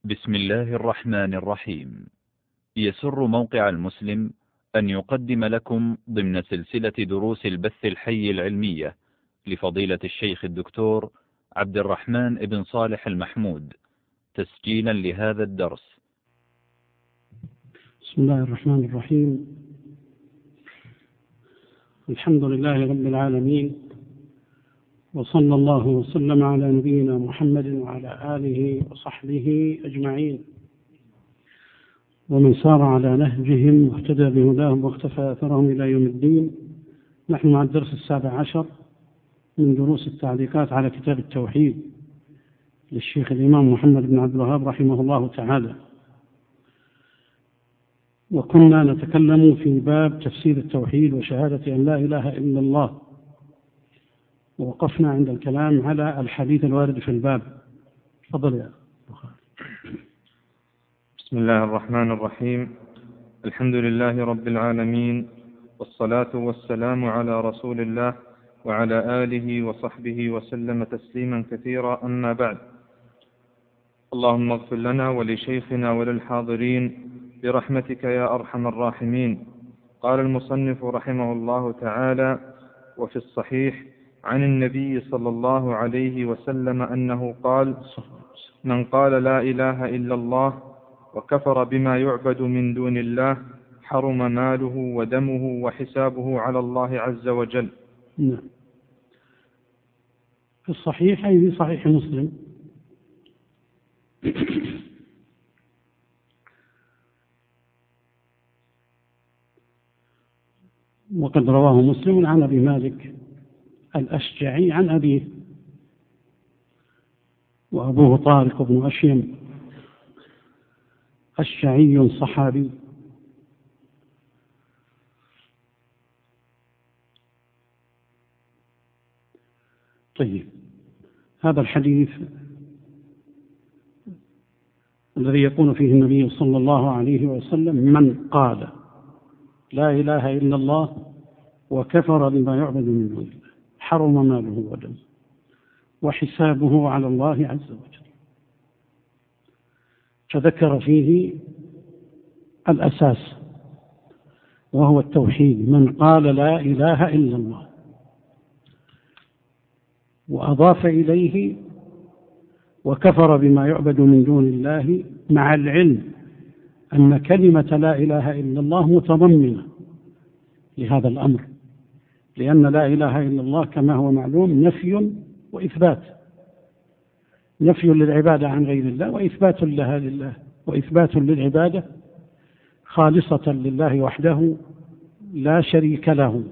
بسم الله الرحمن الرحيم. يسر موقع المسلم أن يقدم لكم ضمن سلسلة دروس البث الحي العلمية لفضيلة الشيخ الدكتور عبد الرحمن بن صالح المحمود تسجيلا لهذا الدرس. بسم الله الرحمن الرحيم. الحمد لله رب العالمين، وصلى الله وسلم على نبينا محمد وعلى آله وصحبه أجمعين، ومن سار على نهجهم واهتدى بهداهم واختفى أثرهم إلى يوم الدين. نحن مع الدرس 17 من دروس التعليقات على كتاب التوحيد للشيخ الإمام محمد بن عبد الوهاب رحمه الله تعالى، وكنا نتكلم في باب تفسير التوحيد وشهادة أن لا إله إلا الله، ووقفنا عند الكلام على الحديث الوارد في الباب. تفضل يا بخاري. بسم الله الرحمن الرحيم. الحمد لله رب العالمين، والصلاة والسلام على رسول الله وعلى آله وصحبه وسلم تسليما كثيرا، أما بعد. اللهم اغفر لنا ولشيخنا وللحاضرين برحمتك يا أرحم الراحمين. قال المصنف رحمه الله تعالى: وفي الصحيح عن النبي صلى الله عليه وسلم أنه قال: من قال لا إله إلا الله وكفر بما يعبد من دون الله حرم ماله ودمه وحسابه على الله عز وجل. نعم. في الصحيح أي في صحيح مسلم وقد رواه مسلم عن أبي مالك الأشجعي عن أبيه، وأبوه طارق بن أشيم أشجعي صحابي. طيب، هذا الحديث الذي يقول فيه النبي صلى الله عليه وسلم: من قال لا إله إلا الله وكفر بما يعبد من دون الله حرم ماله ودمه وحسابه على الله عز وجل. فذكر فيه الأساس وهو التوحيد، من قال لا إله إلا الله، وأضاف إليه وكفر بما يعبد من دون الله، مع العلم أن كلمة لا إله إلا الله متضمنة لهذا الأمر، لأن لا إله إلا الله كما هو معلوم نفي وإثبات، نفي للعبادة عن غير الله وإثبات لها لله، وإثبات للعبادة خالصة لله وحده لا شريك له.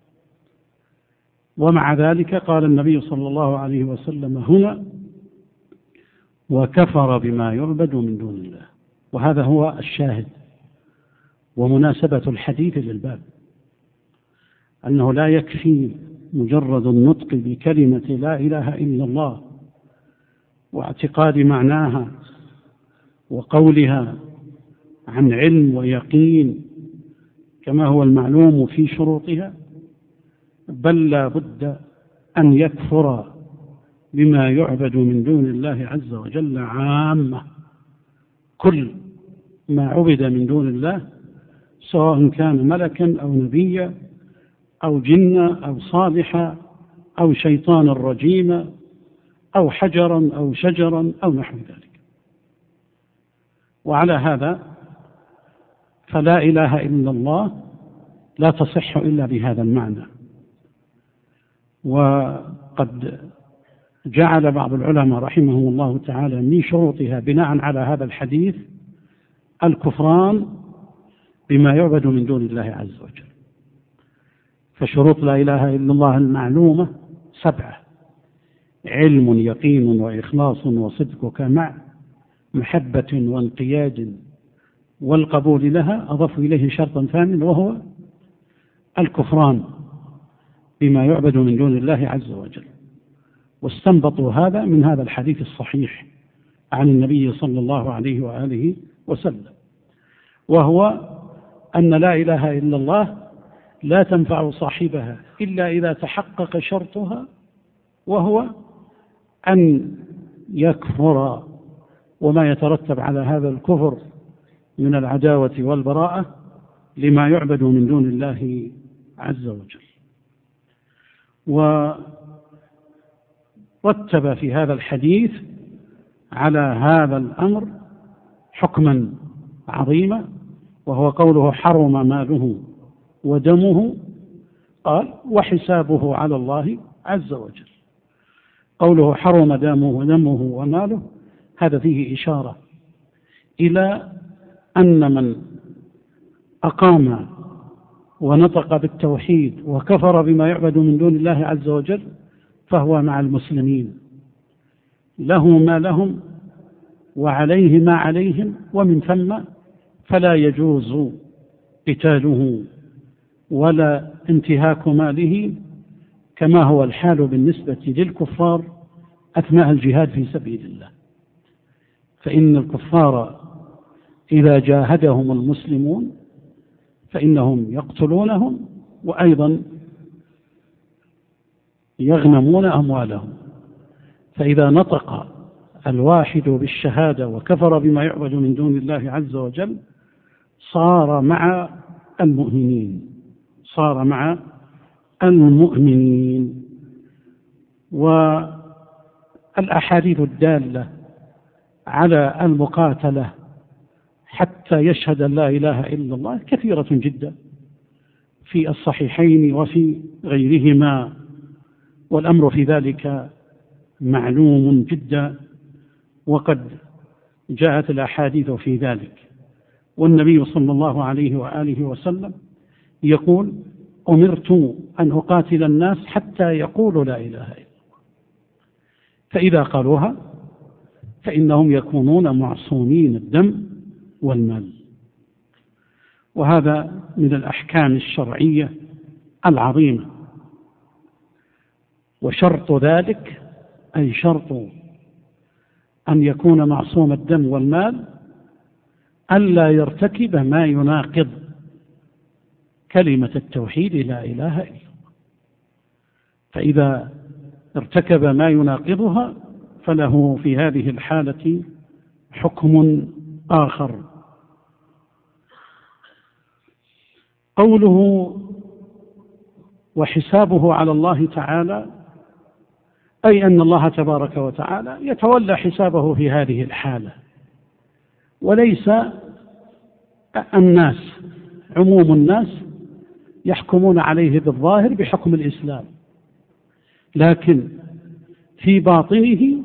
ومع ذلك قال النبي صلى الله عليه وسلم هنا: وكفر بما يعبد من دون الله. وهذا هو الشاهد ومناسبة الحديث للباب، أنه لا يكفي مجرد النطق بكلمة لا إله إلا الله واعتقاد معناها وقولها عن علم ويقين كما هو المعلوم في شروطها، بل لا بد أن يكفر بما يعبد من دون الله عز وجل عامة. كل ما عبد من دون الله، سواء كان ملكا أو نبيا أو جنا أو صالحا أو شيطانا رجيما أو حجرا أو شجرا أو نحو ذلك. وعلى هذا فلا إله إلا الله لا تصح إلا بهذا المعنى. وقد جعل بعض العلماء رحمهم الله تعالى من شروطها بناء على هذا الحديث الكفران بما يعبد من دون الله عز وجل. فشروط لا إله إلا الله المعلومة 7: علم يقين وإخلاص وصدقك مع محبة وانقياد والقبول لها. أضاف إليه شرطا ثانيا وهو الكفران بما يعبد من دون الله عز وجل. واستنبطوا هذا من هذا الحديث الصحيح عن النبي صلى الله عليه وآله وسلم، وهو أن لا إله إلا الله لا تنفع صاحبها إلا إذا تحقق شرطها، وهو أن يكفر وما يترتب على هذا الكفر من العداوة والبراءة لما يعبد من دون الله عز وجل. ورتب في هذا الحديث على هذا الأمر حكما عظيما، وهو قوله حرم ماله ودمه، قال وحسابه على الله عز وجل. قوله حرم دمه وماله هذا فيه إشارة إلى أن من أقام ونطق بالتوحيد وكفر بما يعبد من دون الله عز وجل فهو مع المسلمين، له ما لهم وعليه ما عليهم، ومن ثم فلا يجوز قتاله ولا انتهاك ماله، كما هو الحال بالنسبة للكفار أثناء الجهاد في سبيل الله. فإن الكفار إذا جاهدهم المسلمون فإنهم يقتلونهم وأيضا يغنمون أموالهم. فإذا نطق الواحد بالشهادة وكفر بما يعبد من دون الله عز وجل صار مع المؤمنين. والأحاديث الدالة على المقاتلة حتى يشهد أن لا إله إلا الله كثيرة جدا في الصحيحين وفي غيرهما، والأمر في ذلك معلوم جدا، وقد جاءت الأحاديث في ذلك. والنبي صلى الله عليه وآله وسلم يقول أمرت أن أقاتل الناس حتى يقولوا لا إله إلا الله، فإذا قالوها فإنهم يكونون معصومين الدم والمال. وهذا من الأحكام الشرعية العظيمة. وشرط ذلك أي شرط أن يكون معصوم الدم والمال ألا يرتكب ما يناقض كلمة التوحيد لا إله إلا الله، فإذا ارتكب ما يناقضها فله في هذه الحالة حكم آخر. قوله وحسابه على الله تعالى أي أن الله تبارك وتعالى يتولى حسابه في هذه الحالة، وليس الناس عموم الناس يحكمون عليه بالظاهر بحكم الإسلام، لكن في باطنه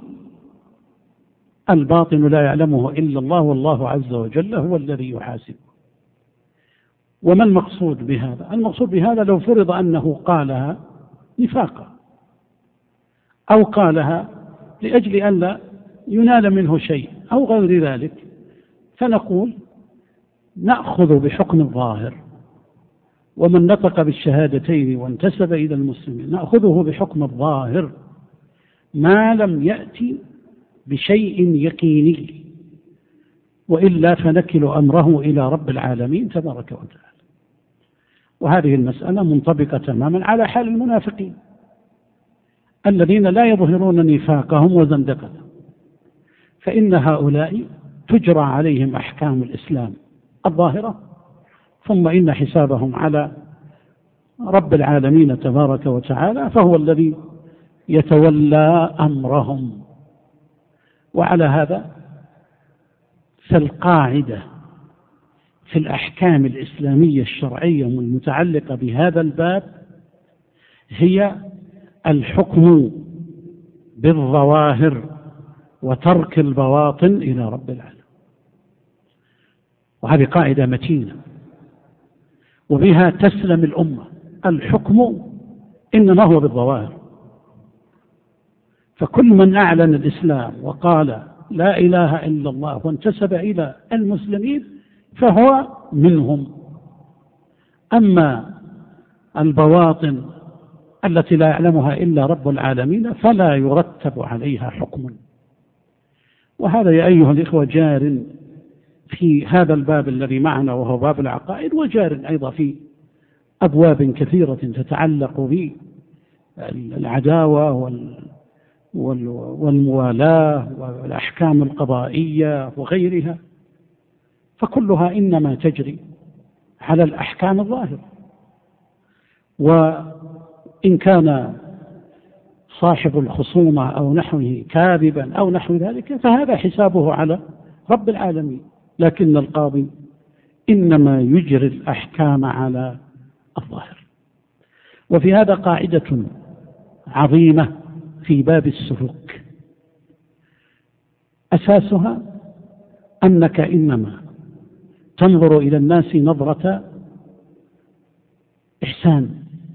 الباطن لا يعلمه إلا الله، والله عز وجل هو الذي يحاسبه. وما المقصود بهذا؟ المقصود بهذا لو فرض أنه قالها نفاقا أو قالها لأجل أن لا ينال منه شيء أو غير ذلك، فنقول نأخذ بحكم الظاهر، ومن نطق بالشهادتين وانتسب إلى المسلمين نأخذه بحكم الظاهر ما لم يأتي بشيء يقيني، وإلا فنكل أمره إلى رب العالمين تبارك وتعالى. وهذه المسألة منطبقة تماما على حال المنافقين الذين لا يظهرون نفاقهم وزندقتهم، فإن هؤلاء تجرى عليهم أحكام الإسلام الظاهرة، ثم إن حسابهم على رب العالمين تبارك وتعالى، فهو الذي يتولى أمرهم. وعلى هذا فالقاعدة في الأحكام الإسلامية الشرعية المتعلقة بهذا الباب هي الحكم بالظواهر وترك البواطن إلى رب العالمين. وهذه قاعدة متينة وبها تسلم الأمة. الحكم إنما هو بالظواهر، فكل من أعلن الإسلام وقال لا إله إلا الله وانتسب إلى المسلمين فهو منهم. أما البواطن التي لا يعلمها إلا رب العالمين فلا يرتب عليها حكم. وهذا يا أيها الإخوة جار في هذا الباب الذي معنا وهو باب العقائد، وجار أيضا في أبواب كثيرة تتعلق بالعداوة والموالاة والأحكام القضائية وغيرها، فكلها إنما تجري على الأحكام الظاهرة. وإن كان صاحب الخصومة أو نحوه كاذبا أو نحو ذلك فهذا حسابه على رب العالمين، لكن القاضي إنما يجري الأحكام على الظاهر. وفي هذا قاعدة عظيمة في باب السلوك، أساسها أنك إنما تنظر إلى الناس نظرة إحسان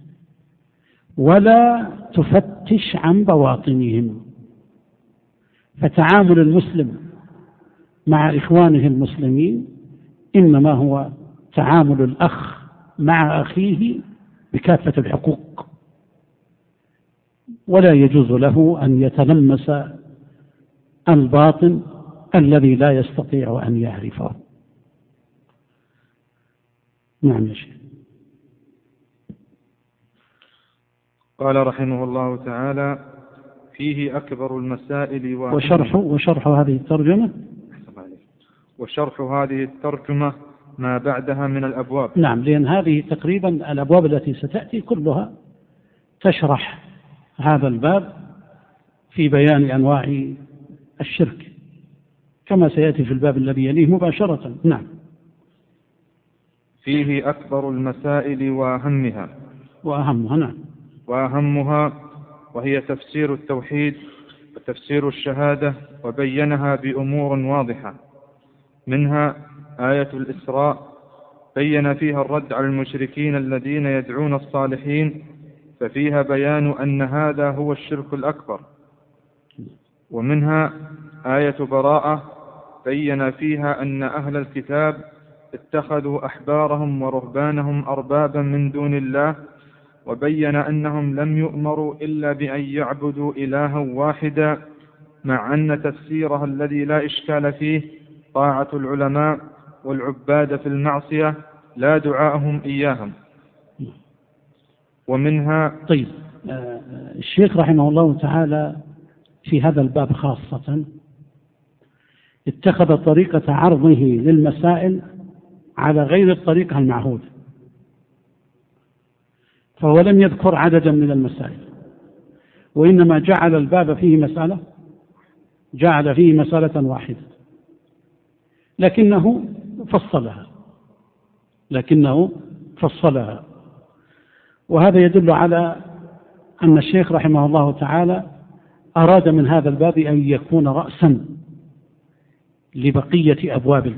ولا تفتش عن بواطنهم. فتعامل المسلم مع إخوانه المسلمين إنما هو تعامل الأخ مع أخيه بكافة الحقوق، ولا يجوز له أن يتلمس الباطن الذي لا يستطيع أن يعرفه. نعم يا شيخ. قال رحمه الله تعالى: فيه أكبر المسائل وشرح هذه الترجمة وشرح هذه الترجمة ما بعدها من الأبواب. نعم، لأن هذه تقريبا الأبواب التي ستأتي كلها تشرح هذا الباب في بيان أنواع الشرك كما سيأتي في الباب الذي يليه مباشرة. نعم. فيه أكبر المسائل وأهمها. نعم. وأهمها وهي تفسير التوحيد وتفسير الشهادة، وبينها بأمور واضحة، منها آية الإسراء بين فيها الرد على المشركين الذين يدعون الصالحين، ففيها بيان أن هذا هو الشرك الأكبر. ومنها آية براءة بين فيها أن أهل الكتاب اتخذوا أحبارهم ورهبانهم أربابا من دون الله، وبين أنهم لم يؤمروا إلا بأن يعبدوا إلها واحدا، مع أن تفسيرها الذي لا إشكال فيه طاعة العلماء والعباد في المعصية لا دعاءهم إياهم. ومنها طيب، الشيخ رحمه الله تعالى في هذا الباب خاصة اتخذ طريقة عرضه للمسائل على غير الطريقة المعهودة، فهو لم يذكر عددا من المسائل، وإنما جعل الباب فيه مسألة واحدة، لكنه فصلها. وهذا يدل على أن الشيخ رحمه الله تعالى أراد من هذا الباب أن يكون رأسا لبقية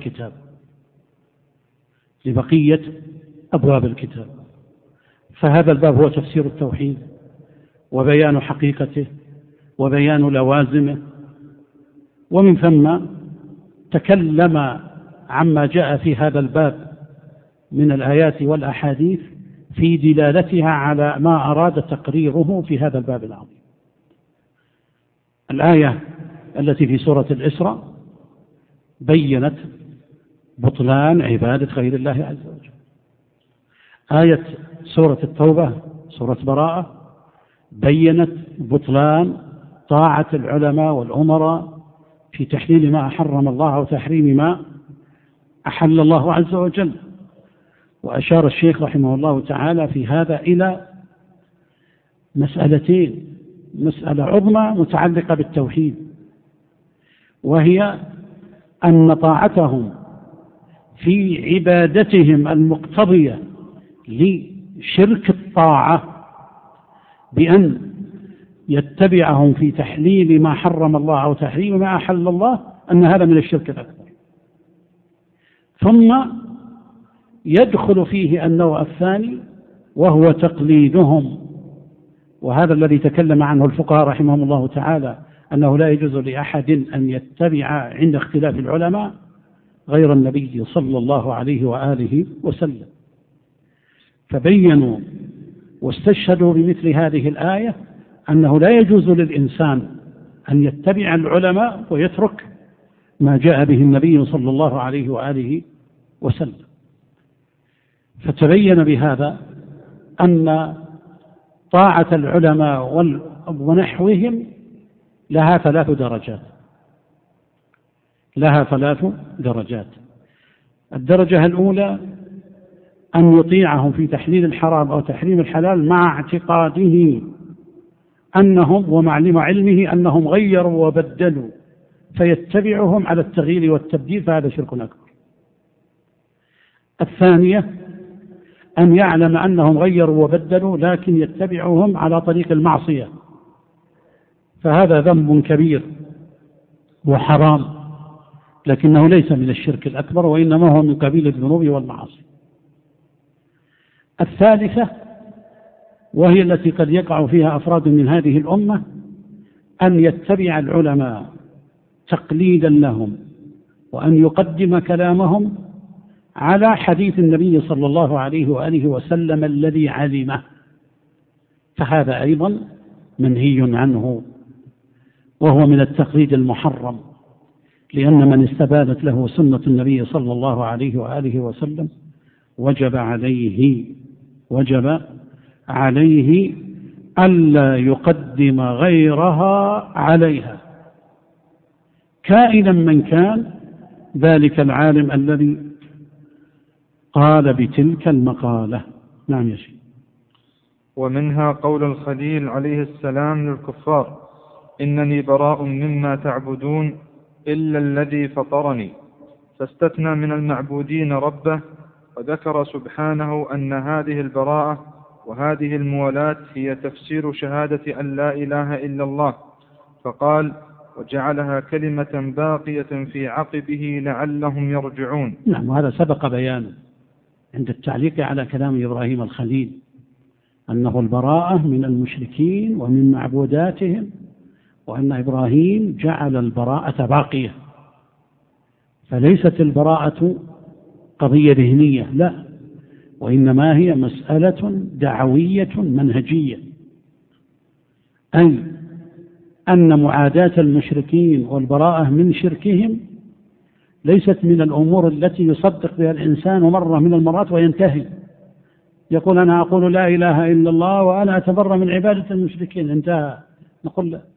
أبواب الكتاب. فهذا الباب هو تفسير التوحيد وبيان حقيقته وبيان لوازمه، ومن ثم تكلم عما جاء في هذا الباب من الآيات والأحاديث في دلالتها على ما أراد تقريره في هذا الباب العظيم. الآية التي في سورة الإسراء بيّنت بطلان عبادة غير الله عز وجل. آية سورة التوبة سورة براءة بيّنت بطلان طاعة العلماء والأمراء في تحليل ما حرم الله وتحريم ما أحل الله عز وجل. وأشار الشيخ رحمه الله تعالى في هذا إلى مسألتين: مسألة عظمى متعلقة بالتوحيد، وهي أن طاعتهم في عبادتهم المقتضية لشرك الطاعة بأن يتبعهم في تحليل ما حرم الله أو تحريم ما أحل الله، أن هذا من الشرك الأكبر. ثم يدخل فيه النوع الثاني وهو تقليدهم، وهذا الذي تكلم عنه الفقهاء رحمهم الله تعالى، أنه لا يجوز لأحد أن يتبع عند اختلاف العلماء غير النبي صلى الله عليه وآله وسلم. فبينوا واستشهدوا بمثل هذه الآية أنه لا يجوز للإنسان أن يتبع العلماء ويترك ما جاء به النبي صلى الله عليه وآله وسلم. فتبين بهذا أن طاعة العلماء ونحوهم لها 3 درجات. لها 3 درجات. الدرجة الأولى أن يطيعهم في تحليل الحرام أو تحريم الحلال مع اعتقاده أنهم ومعلم علمه أنهم غيروا وبدلوا، فيتبعهم على التغيير والتبديل، فهذا شرك أكبر. الثانية أن يعلم أنهم غيروا وبدلوا لكن يتبعهم على طريق المعصية، فهذا ذنب كبير وحرام، لكنه ليس من الشرك الأكبر، وإنما هو من قبيل الذنوب والمعاصي. الثالثة وهي التي قد يقع فيها أفراد من هذه الأمة، أن يتبع العلماء تقليدا لهم، وأن يقدم كلامهم على حديث النبي صلى الله عليه وآله وسلم الذي علمه، فهذا أيضا منهي عنه، وهو من التقليد المحرم، لأن من استبانت له سنة النبي صلى الله عليه وآله وسلم وجب عليه ألا يقدم غيرها عليها، كائنا من كان ذلك العالم الذي قال بتلك المقالة. نعم يا شيخ. ومنها قول الخليل عليه السلام للكفار: إنني براء مما تعبدون إلا الذي فطرني، فاستثنى من المعبودين ربه، وذكر سبحانه أن هذه البراءة وهذه المولاة هي تفسير شهادة أن لا إله إلا الله، فقال: وجعلها كلمة باقية في عقبه لعلهم يرجعون. نعم، وهذا سبق بيانه عند التعليق على كلام إبراهيم الخليل، أنه البراءة من المشركين ومن معبوداتهم، وأن إبراهيم جعل البراءة باقية، فليست البراءة قضية ذهنية، لا، وإنما هي مسألة دعوية منهجية، أي أن معاداة المشركين والبراءة من شركهم ليست من الأمور التي يصدق بها الإنسان مرة من المرات وينتهي، يقول أنا أقول لا إله إلا الله وأنا أتبرأ من عبادة المشركين، انتهى. نقول لا،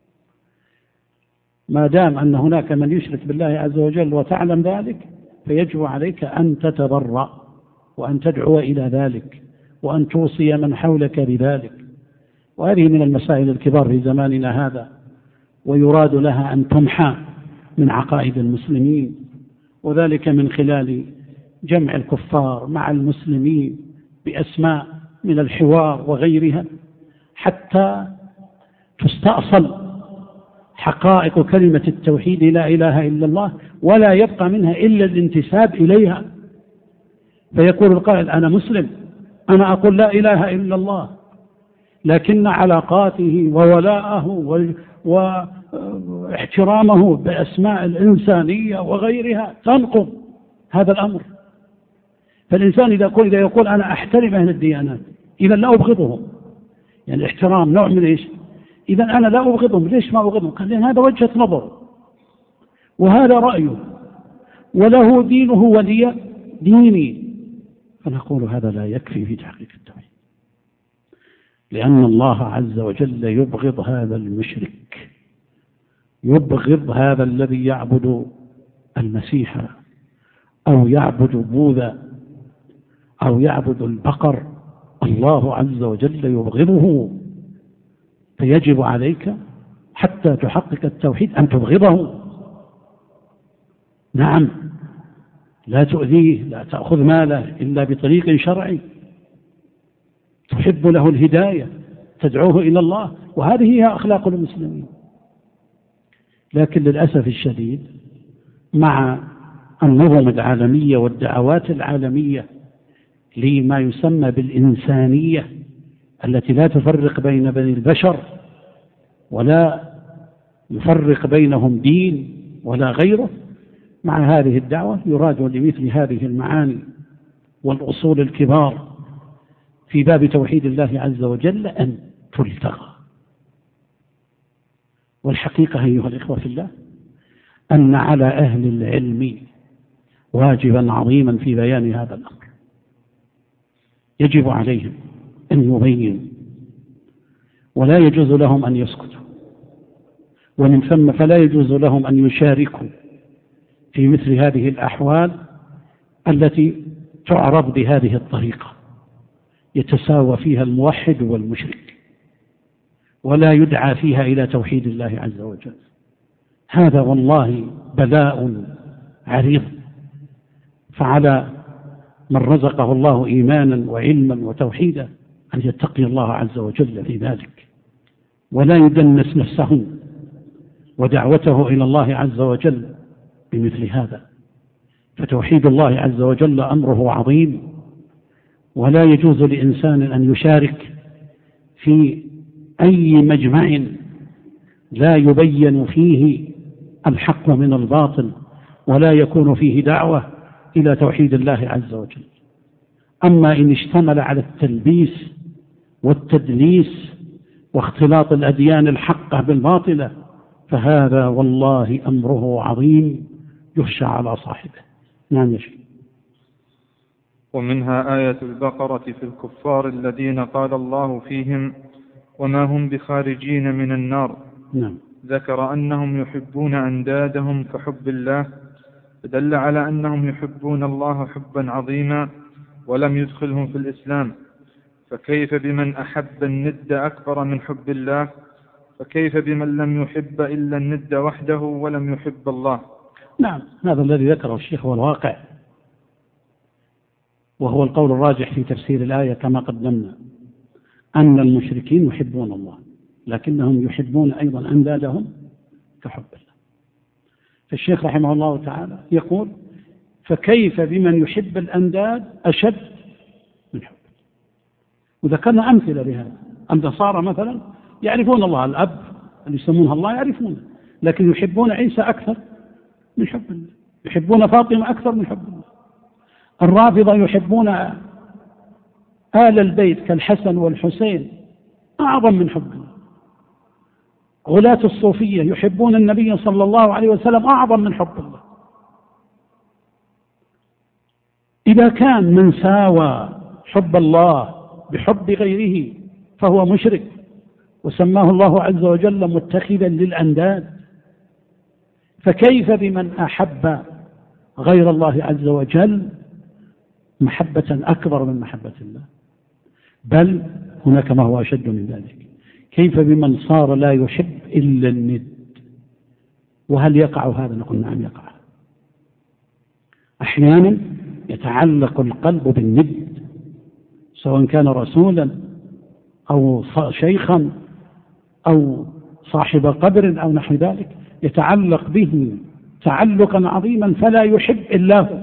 ما دام أن هناك من يشرك بالله عز وجل وتعلم ذلك، فيجب عليك أن تتبرأ وأن تدعو إلى ذلك وأن توصي من حولك بذلك. وهذه من المسائل الكبار في زماننا هذا، ويراد لها أن تمحى من عقائد المسلمين، وذلك من خلال جمع الكفار مع المسلمين بأسماء من الحوار وغيرها، حتى تستأصل حقائق كلمة التوحيد لا إله إلا الله، ولا يبقى منها إلا الانتساب إليها، فيقول القائل أنا مسلم، أنا أقول لا إله إلا الله، لكن علاقاته وولاءه واحترامه بأسماء الإنسانية وغيرها تنقض هذا الأمر. فالإنسان إذا يقول أنا أحترم أهل الديانات، إذا لا أبغضهم، يعني الاحترام نوع من إيش؟ إذا أنا لا أبغضهم، ليش ما أبغضهم؟ قال لأن هذا وجهة نظر وهذا رأيه وله دينه ولي ديني، فنقول هذا لا يكفي في تحقيق التوحيد، لأن الله عز وجل يبغض هذا المشرك، يبغض هذا الذي يعبد المسيح أو يعبد بوذا أو يعبد البقر، الله عز وجل يبغضه، فيجب عليك حتى تحقق التوحيد أن تبغضه. نعم، لا تؤذيه، لا تأخذ ماله إلا بطريق شرعي، تحب له الهداية، تدعوه إلى الله، وهذه هي أخلاق المسلمين. لكن للأسف الشديد مع النظم العالمية والدعوات العالمية لما يسمى بالإنسانية التي لا تفرق بين بني البشر ولا يفرق بينهم دين ولا غيره، مع هذه الدعوة يراد لمثل هذه المعاني والأصول الكبار في باب توحيد الله عز وجل أن تلتغى. والحقيقة أيها الإخوة في الله أن على أهل العلم واجبا عظيما في بيان هذا الأمر، يجب عليهم أن يبينوا، ولا يجوز لهم أن يسكتوا، ومن ثم فلا يجوز لهم أن يشاركوا في مثل هذه الأحوال التي تعرض بهذه الطريقة، يتساوى فيها الموحد والمشرك ولا يدعى فيها إلى توحيد الله عز وجل. هذا والله بلاء عريض، فعلى من رزقه الله إيمانا وعلما وتوحيدا أن يتقي الله عز وجل في ذلك، ولا يدنس نفسه ودعوته إلى الله عز وجل بمثل هذا. فتوحيد الله عز وجل أمره عظيم، ولا يجوز لإنسان أن يشارك في أي مجمع لا يبين فيه الحق من الباطل ولا يكون فيه دعوة إلى توحيد الله عز وجل. أما إن اشتمل على التلبيس والتدليس واختلاط الأديان الحقة بالباطلة فهذا والله أمره عظيم يخشى على صاحبه. نعم يا شيخ. ومنها آية البقرة في الكفار الذين قال الله فيهم وما هم بخارجين من النار. نعم. ذكر أنهم يحبون أندادهم كحب الله، فدل على أنهم يحبون الله حبا عظيما ولم يدخلهم في الإسلام. فكيف بمن أحب الند أكبر من حب الله؟ فكيف بمن لم يحب إلا الند وحده ولم يحب الله؟ نعم، هذا الذي ذكره الشيخ هو الواقع، وهو القول الراجح في تفسير الآية كما قدمنا، أن المشركين يحبون الله لكنهم يحبون أيضا أندادهم كحب الله. فالشيخ رحمه الله تعالى يقول فكيف بمن يحب الأنداد أشد من حب الله. وذكرنا أمثلة لهذا. النصارى مثلا يعرفون الله، الأب اللي يسمونها الله يعرفونه، لكن يحبون عيسى أكثر من حب الله، يحبون فاطمة أكثر من حب الله. الرافضة يحبون آل البيت كالحسن والحسين أعظم من حب الله. غلاة الصوفية يحبون النبي صلى الله عليه وسلم أعظم من حب الله. إذا كان من ساوى حب الله بحب غيره فهو مشرك، وسماه الله عز وجل متخذا للأنداد، فكيف بمن أحب غير الله عز وجل محبة أكبر من محبة الله؟ بل هناك ما هو أشد من ذلك، كيف بمن صار لا يحب إلا الند؟ وهل يقع هذا؟ نقول نعم يقع. أحيانا يتعلق القلب بالند، سواء كان رسولا أو شيخا أو صاحب قبر أو نحو ذلك، يتعلق به تعلقا عظيما فلا يحب إلا هو،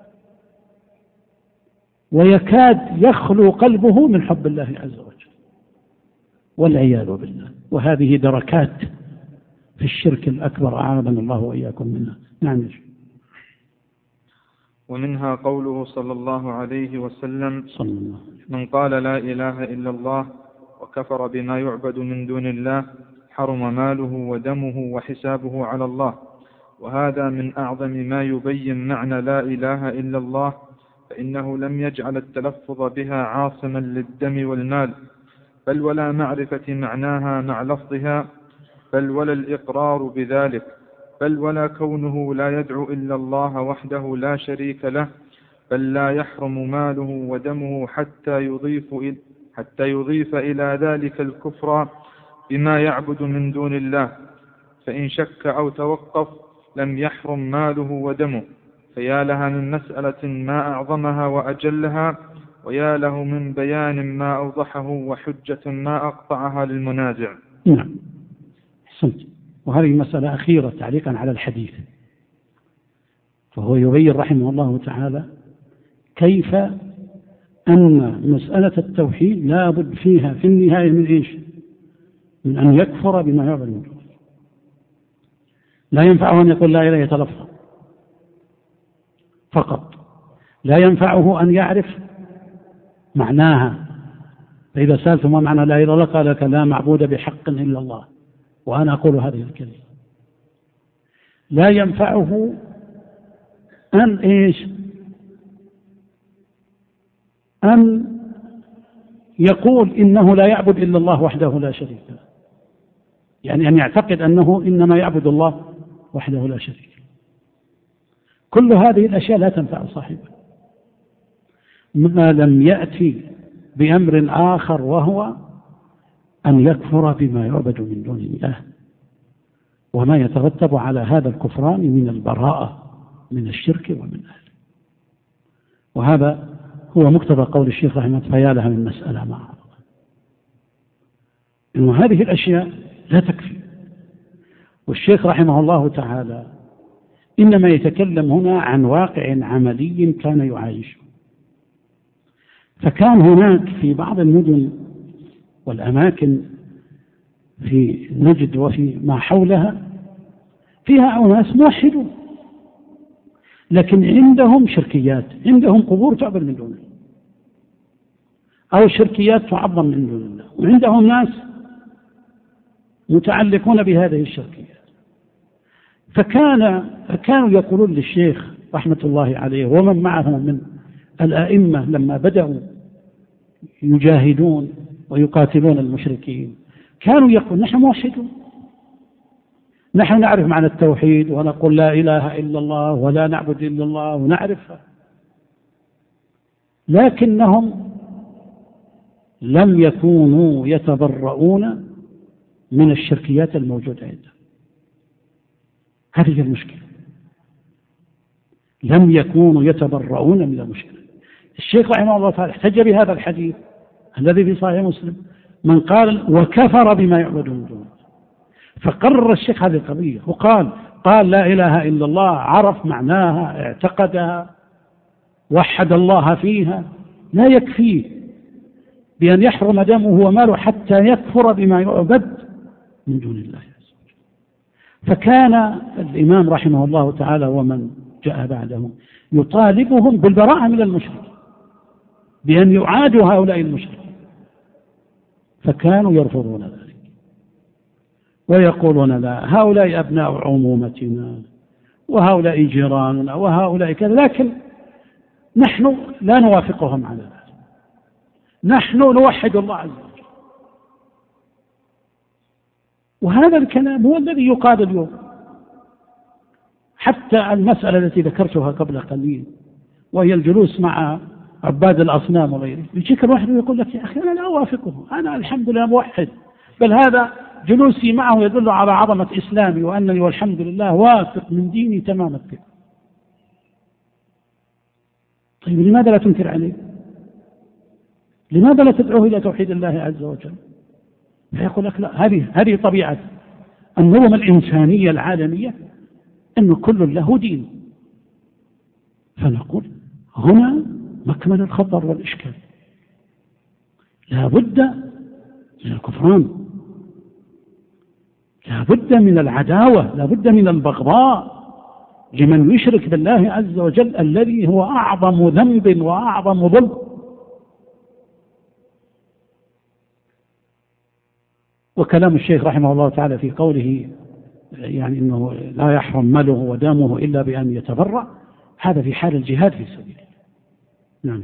ويكاد يخلو قلبه من حب الله عز وجل، والعياذ بالله. وهذه دركات في الشرك الأكبر أعاذنا الله وإياكم منها. نعم. ومنها قوله صلى الله عليه وسلم من قال لا إله إلا الله وكفر بما يعبد من دون الله حرم ماله ودمه وحسابه على الله. وهذا من أعظم ما يبين معنى لا إله إلا الله، فإنه لم يجعل التلفظ بها عاصما للدم والمال، بل ولا معرفة معناها مع لفظها، بل ولا الإقرار بذلك، بل ولا كونه لا يدعو إلا الله وحده لا شريك له، بل لا يحرم ماله ودمه حتى يضيف إلى ذلك الكفر بما يعبد من دون الله، فإن شك أو توقف لم يحرم ماله ودمه. فيا لها من مسألة ما أعظمها وأجلها، ويا له من بيان ما أوضحه وحجة ما أقطعها للمنازع. نعم، حسنت. وهذه مسألة أخيرة تعليقا على الحديث، فهو يبين رحمه الله تعالى كيف أن مسألة التوحيد لا بد فيها في النهاية من إيش؟ من أن يكفر بما يعبد من دون الله. لا ينفعه أن يقول لا إله يتلفظ فقط، لا ينفعه أن يعرف معناها، فإذا سألت ما معنى لا إله إلا الله قال لك لا معبود بحق إلا الله، وأنا أقول هذه الكلمة. لا ينفعه أن إيش؟ أن يقول إنه لا يعبد إلا الله وحده لا شريك له، يعني أن يعتقد أنه إنما يعبد الله وحده لا شريك له. كل هذه الأشياء لا تنفع صاحبها ما لم يأتي بأمر آخر، وهو أن يكفر بما يعبد من دون الله، وما يترتب على هذا الكفران من البراءة من الشرك ومن أهله. وهذا هو مقتضى قول الشيخ رحمه الله: فيا لها من مسألة ما أعرض. إنه هذه الأشياء لا تكفي. والشيخ رحمه الله تعالى إنما يتكلم هنا عن واقع عملي كان يعايشه. فكان هناك في بعض المدن والأماكن في نجد وفي ما حولها فيها أناس موحدون، لكن عندهم شركيات، عندهم قبور تعبد من دون الله، أو شركيات تعظم من دون الله، وعندهم ناس متعلقون بهذه الشركيات. فكانوا يقولون للشيخ رحمة الله عليه ومن معه من الأئمة لما بدأوا يجاهدون ويقاتلون المشركين، كانوا يقولون: نحن موحدون، نحن نعرف معنى التوحيد ونقول لا إله إلا الله ولا نعبد إلا الله ونعرفها، لكنهم لم يكونوا يتبرؤون من الشركيات الموجودة عندهم. هذه المشكلة، لم يكونوا يتبرؤون من المشكلة. الشيخ رحمه الله تعالى احتج بهذا الحديث الذي في صحيح مسلم: من قال وكفر بما يعبد من دونه. فقرر الشيخ هذه القضية وقال لا إله إلا الله، عرف معناها، اعتقدها، وحد الله فيها، لا يكفيه بأن يحرم دمه وماله حتى يكفر بما يعبد من دون الله عز وجل. فكان الإمام رحمه الله تعالى ومن جاء بعده يطالبهم بالبراءة من المشرك، بأن يعادوا هؤلاء المشركين، فكانوا يرفضون ذلك ويقولون: لا، هؤلاء أبناء عمومتنا وهؤلاء جيراننا وهؤلاء كذا، لكن نحن لا نوافقهم على ذلك، نحن نوحد الله عز وجل. وهذا الكلام هو الذي يقال اليوم. حتى المسألة التي ذكرتها قبل قليل، وهي الجلوس مع عباد الأصنام وغيره، يجيك الواحد ويقول لك: يا أخي أنا لا أوافقه، أنا الحمد لله موحد، بل هذا جلوسي معه يدل على عظمة إسلامي وأنني والحمد لله واثق من ديني تمام الثقة. طيب لماذا لا تنكر عليه؟ لماذا لا تدعوه إلى توحيد الله عز وجل؟ فيقول لك: لا، هذه طبيعة النظم الإنسانية العالمية، أن كل له دين. فنقول هنا مكمن الخطر والإشكال، لا بد من الكفران، لا بد من العداوة، لا بد من البغضاء لمن يشرك بالله عز وجل الذي هو أعظم ذنب وأعظم ظلم. وكلام الشيخ رحمه الله تعالى في قوله يعني أنه لا يحرم ماله ودمه إلا بأن يتبرع، هذا في حال الجهاد في سبيل الله. نعم.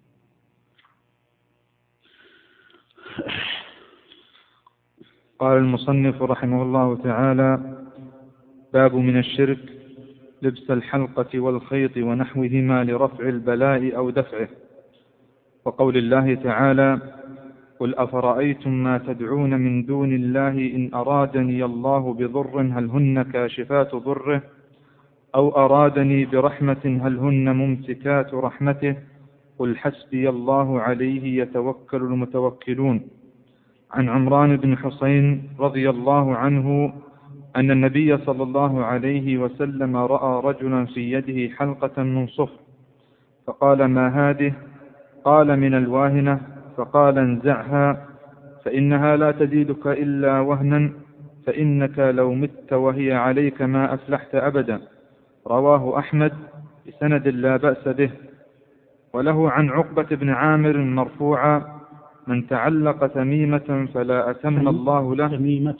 قال المصنف رحمه الله تعالى: باب من الشرك لبس الحلقة والخيط ونحوهما لرفع البلاء أو دفعه. وقول الله تعالى: قل أفرأيتم ما تدعون من دون الله إن أرادني الله بضر هل هن كاشفات ضره أو أرادني برحمة هل هن ممسكات رحمته قل حسبي الله عليه يتوكل المتوكلون. عن عمران بن حسين رضي الله عنه أن النبي صلى الله عليه وسلم رأى رجلا في يده حلقة من صفر فقال: ما هذه؟ قال: من الواهنة. فقال: انزعها فإنها لا تزيدك إلا وهنا، فإنك لو مت وهي عليك ما أفلحت أبدا. رواه أحمد بسند لا بأس به. وله عن عقبة بن عامر مرفوعا: من تعلق تميمة فلا أتم الله له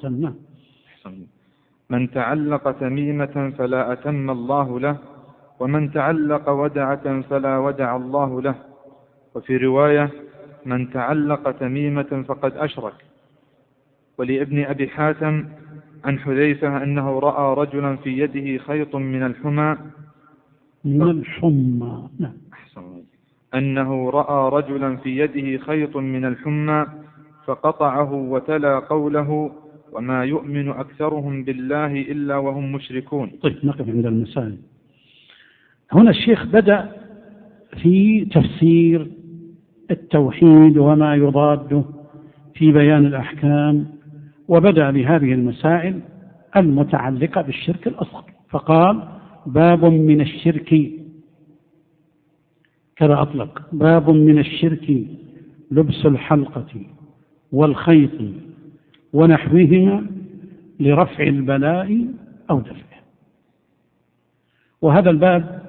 من تعلق تميمة فلا أتم الله له، ومن تعلق ودعة فلا ودع الله له. وفي رواية: من تعلق تميمة فقد أشرك. ولابن أبي حاتم عن حذيفة أنه رأى رجلا في يده خيط من الحمى نعم. أنه رأى رجلا في يده خيط من الحمى فقطعه وتلا قوله وما يؤمن أكثرهم بالله إلا وهم مشركون. طيب نقف عند المسائل. هنا الشيخ بدأ في تفسير التوحيد وما يضاده في بيان الأحكام، وبدأ بهذه المسائل المتعلقة بالشرك الأصغر، فقال باب من الشرك، كذا أطلق، باب من الشرك لبس الحلقة والخيط ونحوهما لرفع البلاء أو دفعه. وهذا الباب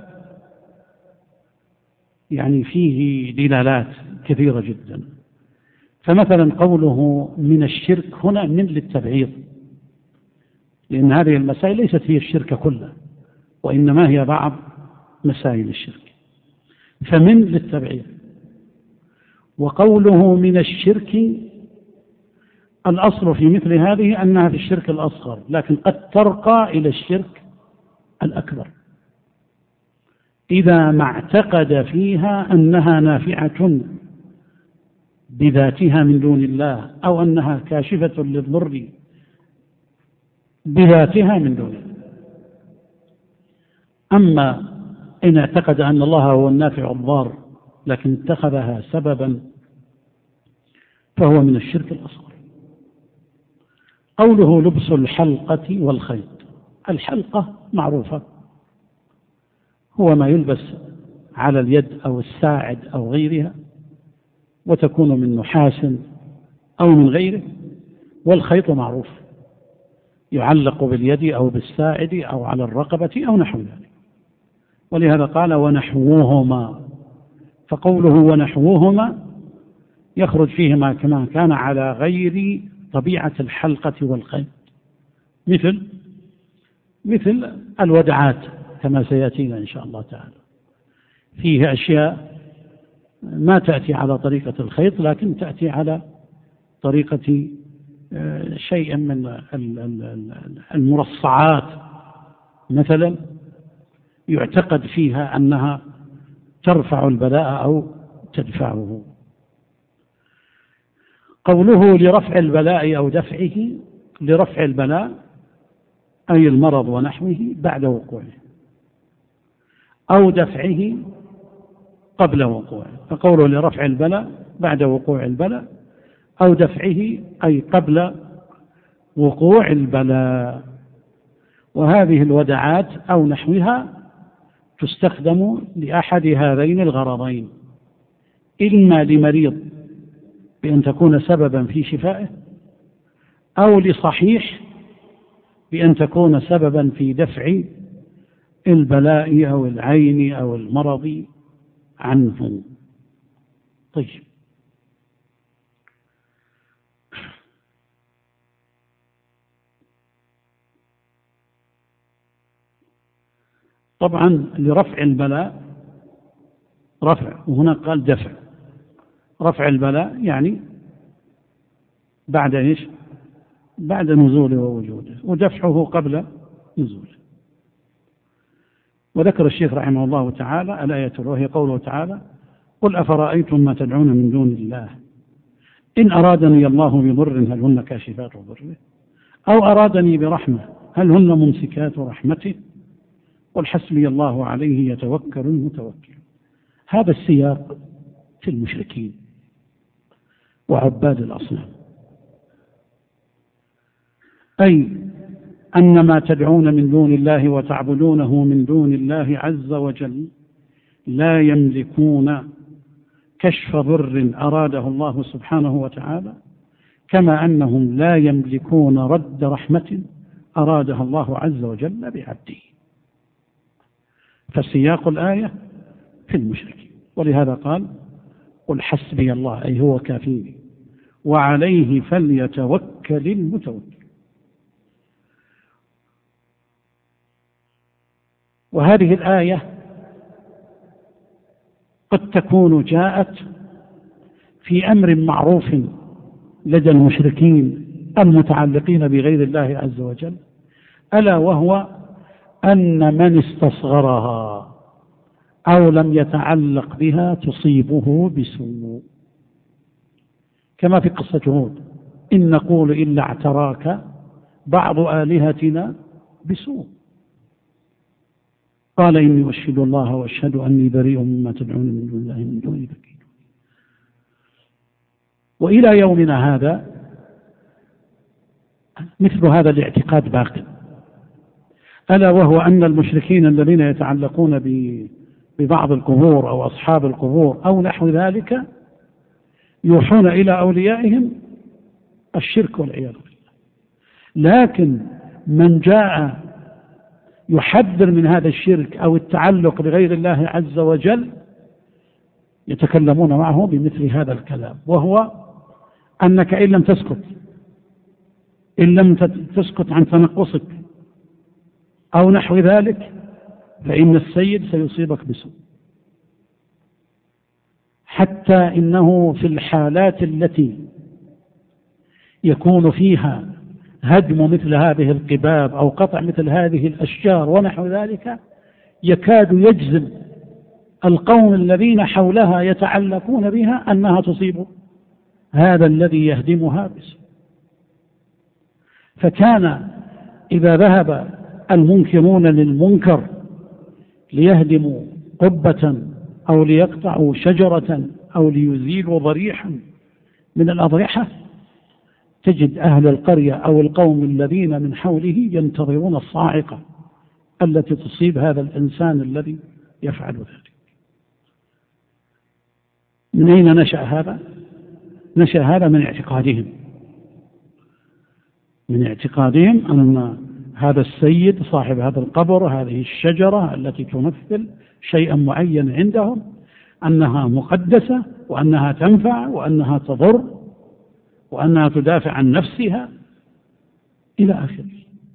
يعني فيه دلالات كثيرة جدا. فمثلا قوله من الشرك هنا من للتبعيض، لأن هذه المسائل ليست هي الشرك كله، وإنما هي بعض مسائل الشرك، فمن للتبعيض. وقوله من الشرك الأصل في مثل هذه أنها في الشرك الأصغر، لكن قد ترقى إلى الشرك الأكبر إذا ما اعتقد فيها أنها نافعة بذاتها من دون الله، أو أنها كاشفة للضر بذاتها من دون الله. أما إن اعتقد أن الله هو النافع الضار لكن اتخذها سببا فهو من الشرك الأصغر. قوله لبس الحلقة والخيط، الحلقة معروفة، هو ما يلبس على اليد أو الساعد أو غيرها، وتكون من نحاس أو من غيره. والخيط معروف، يعلق باليد أو بالساعد أو على الرقبة أو نحو ذلك. ولهذا قال ونحوهما، فقوله ونحوهما يخرج فيهما كما كان على غير طبيعة الحلقة والخيط، مثل الودعات كما سيأتينا إن شاء الله تعالى، فيه أشياء ما تأتي على طريقة الخيط لكن تأتي على طريقة شيء من المرصعات مثلا، يعتقد فيها أنها ترفع البلاء أو تدفعه. قوله لرفع البلاء أو دفعه، لرفع البلاء أي المرض ونحوه بعد وقوعه، أو دفعه قبل وقوعه. فقوله لرفع البلاء بعد وقوع البلاء، أو دفعه أي قبل وقوع البلاء. وهذه الودعات أو نحوها تستخدم لأحد هذين الغرضين، إما لمريض بأن تكون سببا في شفائه، أو لصحيح بأن تكون سببا في دفع البلاء أو العين أو المرض عنه. طيب، طبعا لرفع البلاء رفع، وهنا قال دفع. رفع البلاء يعني بعد إيش؟ بعد نزوله ووجوده، ودفعه قبل نزوله. وذكر الشيخ رحمه الله تعالى الآية وهي قوله تعالى قل أفرأيتم ما تدعون من دون الله إن أرادني الله بضر هل هن كاشفات ضره أو أرادني برحمة هل هن ممسكات رحمته قل حسبي الله عليه يتوكل المتوكل. هذا السياق في المشركين وعباد الأصنام، أي أن ما تدعون من دون الله وتعبدونه من دون الله عز وجل لا يملكون كشف ضر أراده الله سبحانه وتعالى، كما أنهم لا يملكون رد رحمة أرادها الله عز وجل بعبده. فسياق الآية في المشركين، ولهذا قال قل حسبي الله أي هو كافيني وعليه فليتوكل المتوكل. وهذه الآية قد تكون جاءت في أمر معروف لدى المشركين المتعلقين بغير الله عز وجل، ألا وهو أن من استصغرها أو لم يتعلق بها تصيبه بسوء، كما في قصة هود: إن نقول إلا اعتراك بعض آلهتنا بسوء، قال إني أشهد الله وأشهد أني بريء مما تدعون من دون الله من دون فكيد. وإلى يومنا هذا مثل هذا الاعتقاد باق، ألا وهو أن المشركين الذين يتعلقون ببعض القبور أو أصحاب القبور أو نحو ذلك يوحون إلى أوليائهم الشرك والعياذ بالله. لكن من جاء يحذر من هذا الشرك أو التعلق بغير الله عز وجل يتكلمون معه بمثل هذا الكلام، وهو أنك إن لم تسكت عن تنقصك أو نحو ذلك فإن السيد سيصيبك بسوء. حتى إنه في الحالات التي يكون فيها هدم مثل هذه القباب أو قطع مثل هذه الأشجار ونحو ذلك يكاد يجزم القوم الذين حولها يتعلقون بها أنها تصيب هذا الذي يهدمها بسوء. فكان إذا ذهب المنكرون للمنكر ليهدموا قبة أو ليقطعوا شجرة أو ليزيلوا ضريحا من الأضرحة تجد أهل القرية أو القوم الذين من حوله ينتظرون الصاعقة التي تصيب هذا الإنسان الذي يفعل ذلك. من أين نشأ هذا؟ نشأ هذا من اعتقادهم أن هذا السيد صاحب هذا القبر، هذه الشجرة التي تمثل شيئا معين عندهم، أنها مقدسة وأنها تنفع وأنها تضر وأنها تدافع عن نفسها إلى آخره.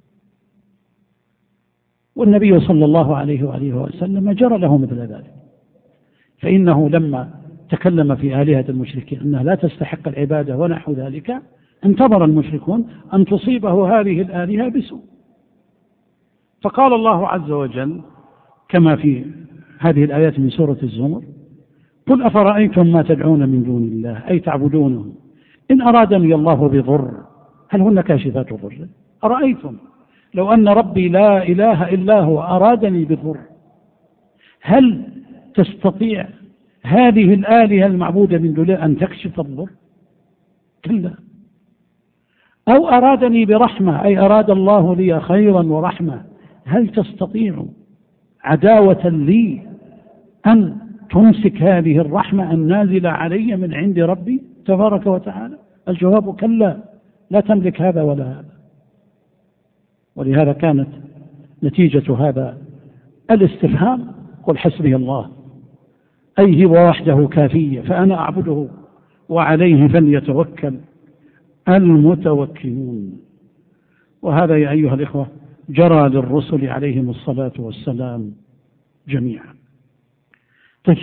والنبي صلى الله عليه وآله وسلم جرى له مثل ذلك، فإنه لما تكلم في آلهة المشركين أنها لا تستحق العبادة ونحو ذلك انتظر المشركون أن تصيبه هذه الآلهة بسوء، فقال الله عز وجل كما في هذه الآيات من سورة الزمر: قل أفرأيتم ما تدعون من دون الله أي تعبدونه إن أرادني الله بضر هل هن كاشفات ضره؟ أرأيتم لو أن ربي لا إله إلا هو أرادني بضر هل تستطيع هذه الآلهة المعبودة من دون أن تكشف الضر؟ كلا. أو أرادني برحمة أي أراد الله لي خيرا ورحمة هل تستطيع عداوة لي أن تمسك هذه الرحمة النازلة علي من عند ربي تبارك وتعالى؟ الجواب كلا، لا تملك هذا ولا هذا. ولهذا كانت نتيجة هذا الاستفهام: قل حسبي الله أي هو وحده كافية فأنا أعبده وعليه فليتوكل المتوكلون. وهذا يا أيها الإخوة جرى للرسل عليهم الصلاة والسلام جميعا. طيب،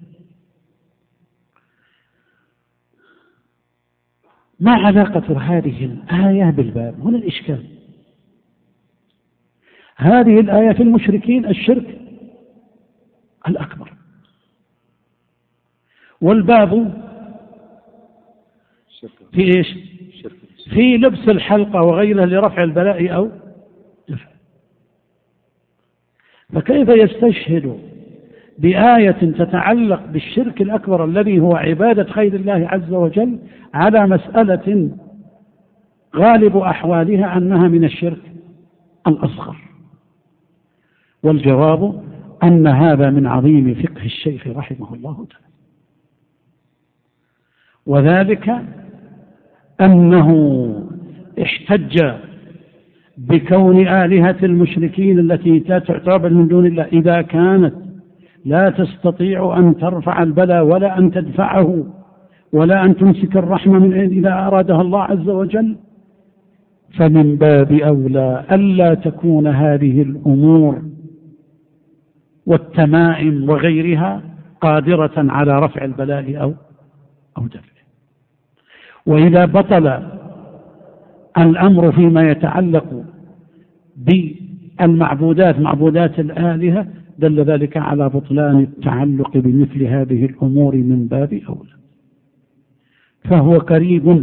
ما علاقة هذه الآية بالباب؟ هنا الإشكال. هذه الآية في المشركين الشرك الأكبر، والباب في إيش؟ في لبس الحلقة وغيرها لرفع البلاء أو دفع. فكيف يستشهد بآية تتعلق بالشرك الأكبر الذي هو عبادة غير الله عز وجل على مسألة غالب أحوالها أنها من الشرك الأصغر؟ والجواب أن هذا من عظيم فقه الشيخ رحمه الله تعالى، وذلك أنه احتج بكون آلهة المشركين التي تعبد من دون الله إذا كانت لا تستطيع أن ترفع البلاء ولا أن تدفعه ولا أن تمسك الرحمة من إذا أرادها الله عز وجل، فمن باب أولى ألا تكون هذه الأمور والتمائم وغيرها قادرة على رفع البلاء أو دفعه. وإذا بطل الأمر فيما يتعلق بالمعبودات معبودات الآلهة دل ذلك على بطلان التعلق بمثل هذه الأمور من باب أولى. فهو قريب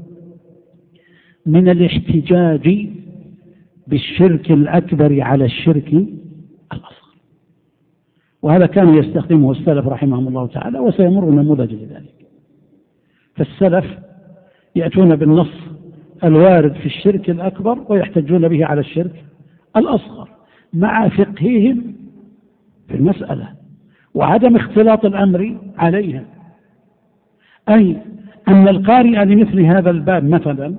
من الاحتجاج بالشرك الأكبر على الشرك الأصغر، وهذا كان يستخدمه السلف رحمهم الله تعالى، وسيمر نموذج لذلك. فالسلف يأتون بالنص الوارد في الشرك الأكبر ويحتجون به على الشرك الأصغر مع فقههم في المسألة وعدم اختلاط الأمر عليها، أي أن القارئ لمثل هذا الباب مثلا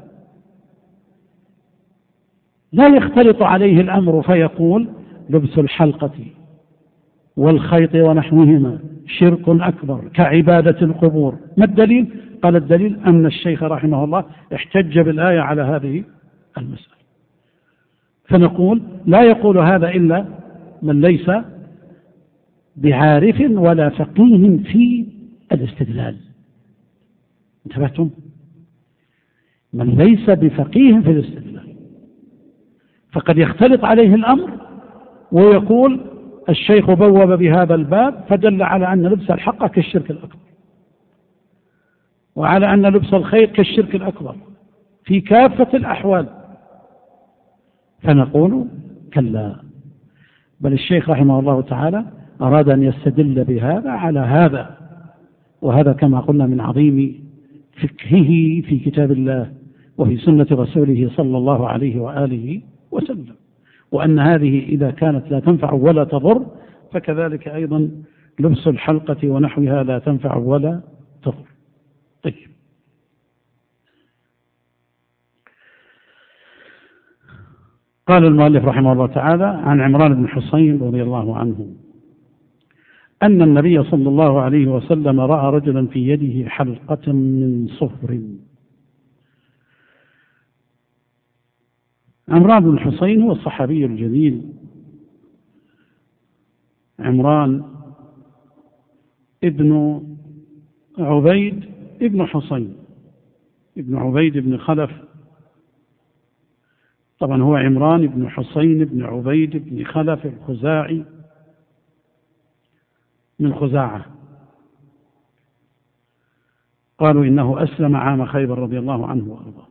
لا يختلط عليه الأمر فيقول لبس الحلقة والخيط ونحوهما شرك أكبر كعبادة القبور. ما الدليل؟ قال الدليل أن الشيخ رحمه الله احتج بالآية على هذه المسألة. فنقول لا يقول هذا إلا من ليس بعارف ولا فقيه في الاستدلال. انتبهتم؟ من ليس بفقيه في الاستدلال، فقد يختلط عليه الأمر ويقول الشيخ بوب بهذا الباب فدل على أن لبس الحقة كالشرك الأكبر، وعلى أن لبس الخيط كالشرك الأكبر في كافة الأحوال. فنقول كلا، بل الشيخ رحمه الله تعالى أراد أن يستدل بهذا على هذا، وهذا كما قلنا من عظيم فقهه في كتاب الله وفي سنة رسوله صلى الله عليه وآله وسلم، وأن هذه إذا كانت لا تنفع ولا تضر فكذلك أيضا لبس الحلقة ونحوها لا تنفع ولا تضر. طيب، قال المؤلف رحمه الله تعالى عن عمران بن حصين رضي الله عنه أن النبي صلى الله عليه وسلم رأى رجلا في يده حلقة من صفر. عمران بن حصين هو الصحابي الجليل، عمران ابن عبيد ابن حصين ابن عبيد ابن خلف. طبعا هو عمران ابن حصين ابن عبيد ابن خلف الخزاعي من خزاعة. قالوا إنه أسلم عام خيبر رضي الله عنه وأرضاه.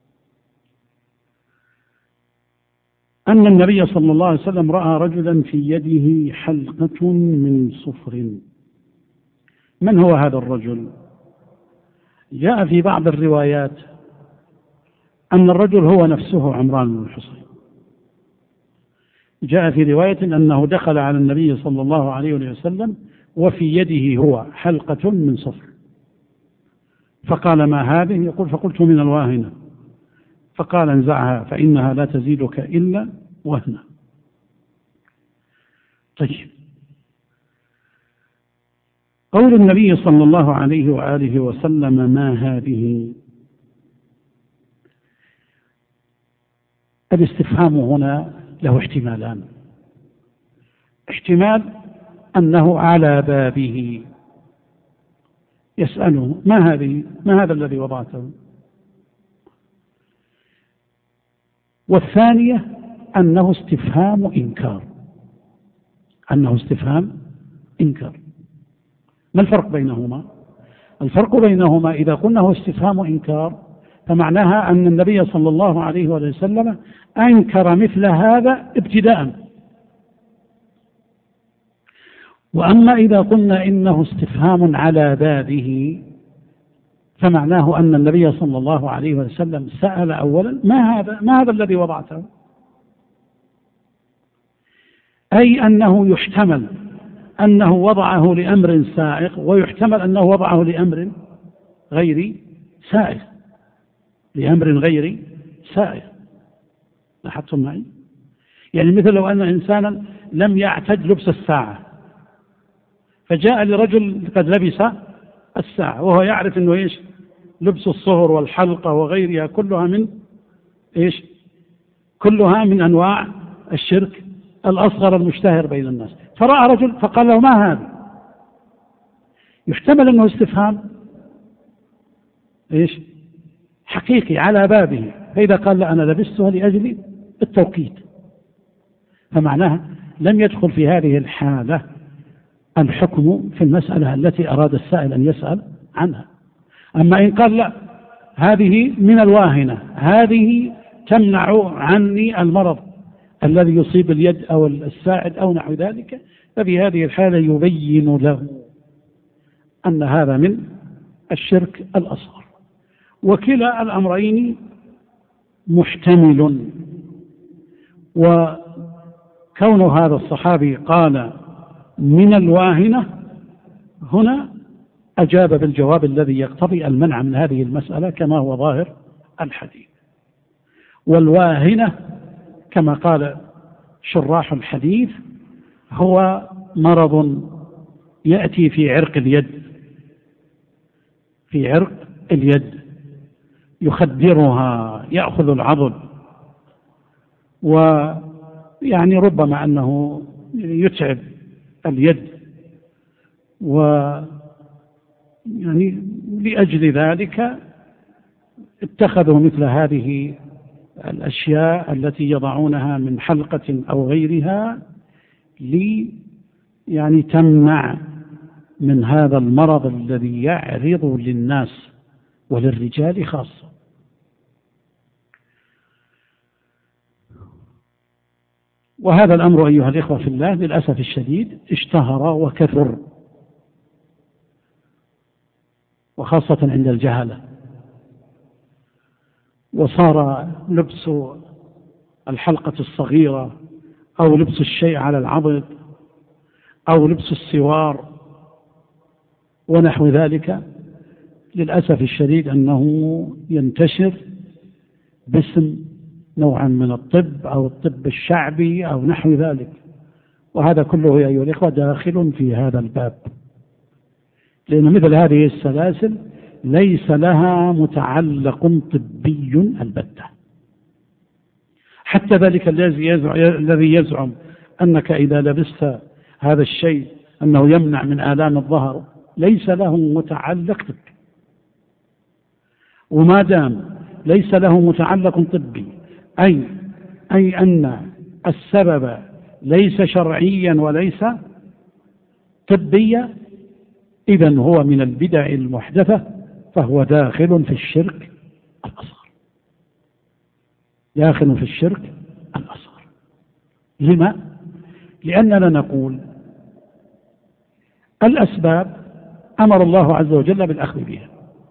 أن النبي صلى الله عليه وسلم رأى رجلا في يده حلقة من صفر. من هو هذا الرجل؟ جاء في بعض الروايات أن الرجل هو نفسه عمران بن الحصين. جاء في رواية أنه دخل على النبي صلى الله عليه وسلم وفي يده هو حلقة من صفر، فقال ما هذه؟ يقول فقلت من الواهنة، فقال انزعها فإنها لا تزيدك إلا وهنا. طيب، قول النبي صلى الله عليه وآله وسلم ما هذه، الاستفهام هنا له احتمالان. احتمال أنه على بابه يسأله ما هذه، ما هذا الذي وضعته، والثانية أنه استفهام إنكار، أنه استفهام إنكار. ما الفرق بينهما؟ الفرق بينهما إذا قلنا هو استفهام إنكار فمعناها أن النبي صلى الله عليه وسلم أنكر مثل هذا ابتداء، وأما إذا قلنا إنه استفهام على بابه فمعناه أن النبي صلى الله عليه وسلم سأل أولا ما هذا الذي وضعته، أي أنه يحتمل أنه وضعه لأمر سائق، ويحتمل أنه وضعه لأمر غير سائق، لأمر غير سائق. لاحظتم معي؟ يعني مثل لو أن إنسانا لم يعتد لبس الساعة فجاء لرجل قد لبس الساعة وهو يعرف أنه إيش لبس الصهر والحلقة وغيرها كلها من إيش، كلها من أنواع الشرك الأصغر المشتهر بين الناس، فرأى رجل فقال له ما هذا، يحتمل أنه استفهام إيش حقيقي على بابه فإذا قال لا أنا لبستها لأجل التوقيت فمعناها لم يدخل في هذه الحالة الحكم في المسألة التي أراد السائل أن يسأل عنها. أما إن قال لا هذه من الواهنة، هذه تمنع عني المرض الذي يصيب اليد أو الساعد أو نحو ذلك، ففي هذه الحالة يبين له أن هذا من الشرك الأصغر. وكلا الأمرين محتمل، وكون هذا الصحابي قال من الواهنة هنا أجاب بالجواب الذي يقتضي المنع من هذه المسألة كما هو ظاهر الحديث. والواهنة كما قال شراح الحديث هو مرض يأتي في عرق اليد، في عرق اليد يخدرها، يأخذ العضد، ويعني ربما أنه يتعب اليد، ويعني لأجل ذلك اتخذوا مثل هذه الأشياء التي يضعونها من حلقة أو غيرها يعني تمنع من هذا المرض الذي يعرض للناس وللرجال خاصة. وهذا الأمر أيها الإخوة في الله للأسف الشديد اشتهر وكثر، وخاصة عند الجهلة، وصار لبس الحلقة الصغيرة أو لبس الشيء على العضد أو لبس السوار ونحو ذلك للأسف الشديد أنه ينتشر باسم نوعا من الطب أو الطب الشعبي أو نحو ذلك، وهذا كله يا أيها الإخوة داخل في هذا الباب، لأن مثل هذه السلاسل ليس لها متعلق طبي البتة. حتى ذلك الذي يزعم أنك إذا لبست هذا الشيء أنه يمنع من آلام الظهر ليس له متعلق طبي، وما دام ليس له متعلق طبي أي أن السبب ليس شرعيا وليس طبيا، إذن هو من البدع المحدثة، فهو داخل في الشرك الأصغر، داخل في الشرك الأصغر. لما؟ لأننا نقول الأسباب أمر الله عز وجل بالأخذ بها،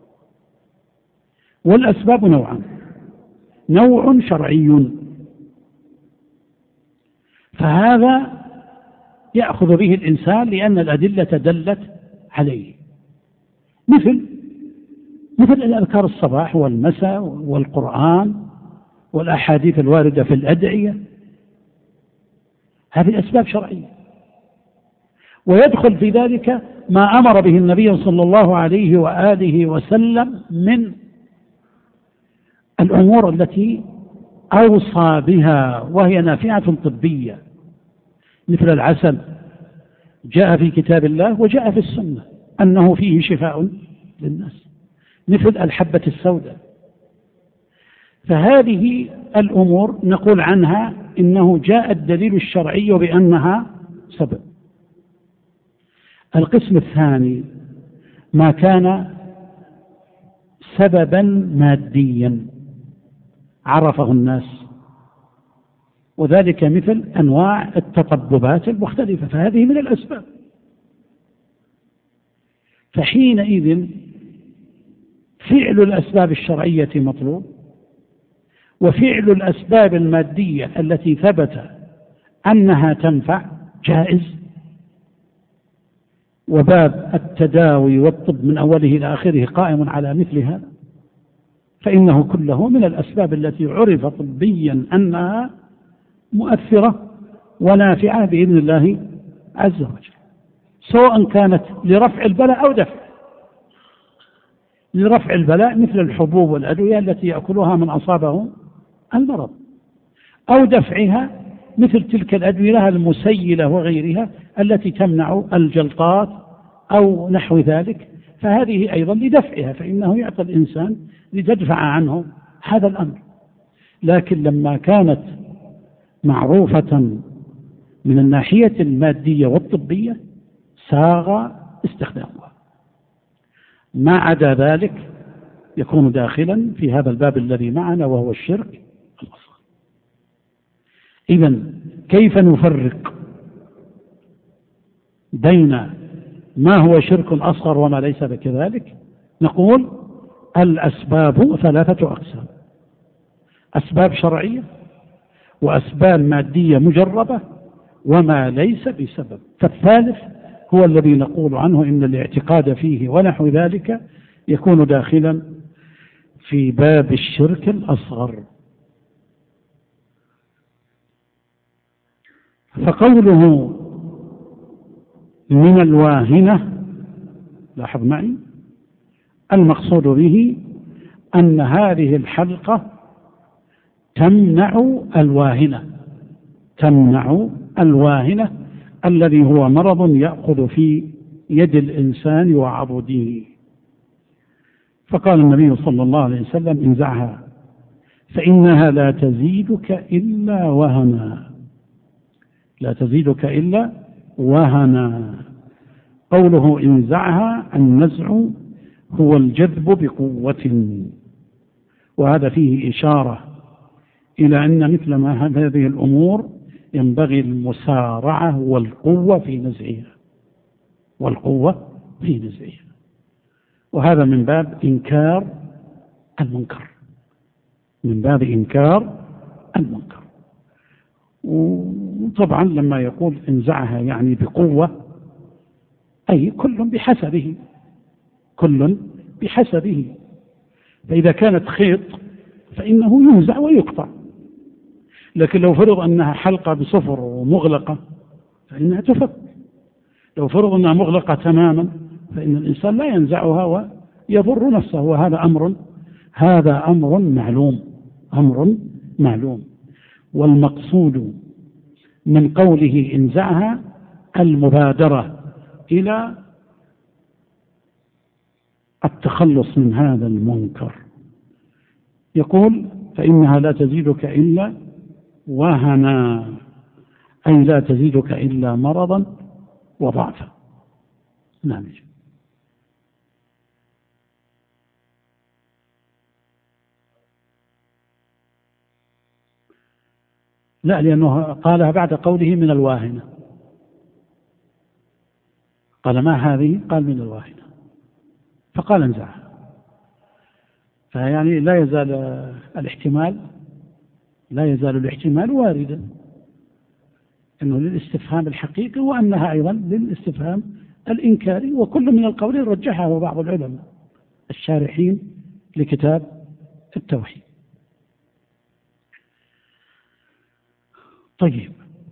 والأسباب نوعان: نوع شرعي فهذا يأخذ به الإنسان لأن الأدلة دلت عليه، مثل الأذكار الصباح والمساء والقرآن والأحاديث الواردة في الأدعية، هذه أسباب شرعية. ويدخل في ذلك ما أمر به النبي صلى الله عليه وآله وسلم من الأمور التي أوصى بها وهي نافعة طبية، مثل العسل جاء في كتاب الله وجاء في السنة أنه فيه شفاء للناس، مثل الحبة السوداء. فهذه الأمور نقول عنها إنه جاء الدليل الشرعي بأنها سبب. القسم الثاني ما كان سببا ماديا عرفه الناس، وذلك مثل أنواع التطببات المختلفة، فهذه من الأسباب. فحينئذ فعل الأسباب الشرعية مطلوب، وفعل الأسباب المادية التي ثبت أنها تنفع جائز، وباب التداوي والطب من أوله إلى آخره قائم على مثل هذا، فإنه كله من الأسباب التي عرف طبيا أنها مؤثرة ونافعة بإذن الله عز وجل، سواء كانت لرفع البلاء أو دفع. لرفع البلاء مثل الحبوب والأدوية التي يأكلها من أصابه المرض، أو دفعها مثل تلك الأدوية المسيلة وغيرها التي تمنع الجلطات أو نحو ذلك، فهذه أيضا لدفعها، فإنه يعطى الإنسان لتدفع عنه هذا الأمر. لكن لما كانت معروفة من الناحية المادية والطبية ساغ استخدامها، ما عدا ذلك يكون داخلا في هذا الباب الذي معنا وهو الشرك الأصغر. إذن كيف نفرق بين ما هو شرك أصغر وما ليس كذلك؟ نقول الأسباب ثلاثة أقسام: أسباب شرعية، وأسباب مادية مجربة، وما ليس بسبب. فالثالث هو الذي نقول عنه إن الاعتقاد فيه ونحو ذلك يكون داخلا في باب الشرك الأصغر. فقوله من الواهنة، لاحظ معي، المقصود به أن هذه الحلقة تمنع الواهنة الذي هو مرض يأخذ في يد الإنسان وعضده. فقال النبي صلى الله عليه وسلم: انزعها فإنها لا تزيدك إلا وهنا. لا تزيدك إلا وهنا. قوله انزعها، النزع هو الجذب بقوة، وهذا فيه إشارة إلى أن مثل ما هذه الأمور ينبغي المسارعة والقوة في نزعها، وهذا من باب إنكار المنكر. وطبعا لما يقول انزعها يعني بقوة، أي كل بحسبه. فإذا كانت خيط فإنه ينزع ويقطع، لكن لو فرض أنها حلقة بصفر ومغلقة فإنها تفك. لو فرض أنها مغلقة تماما فإن الإنسان لا ينزعها ويضر نفسه، وهذا أمر معلوم. والمقصود من قوله انزعها المبادرة إلى التخلص من هذا المنكر. يقول: فإنها لا تزيدك إلا وهنا، أي لا تزيدك إلا مرضا وضعفا. نعم. لا، لأنه قالها بعد قوله من الواهنة. قال: ما هذه؟ قال: من الواهنة. فقال: انزعها. فيعني لا يزال الاحتمال واردا، أنه للاستفهام الحقيقي، وأنها أيضا للاستفهام الإنكاري. وكل من القولين رجحه بعض العلماء الشارحين لكتاب التوحيد. طيب،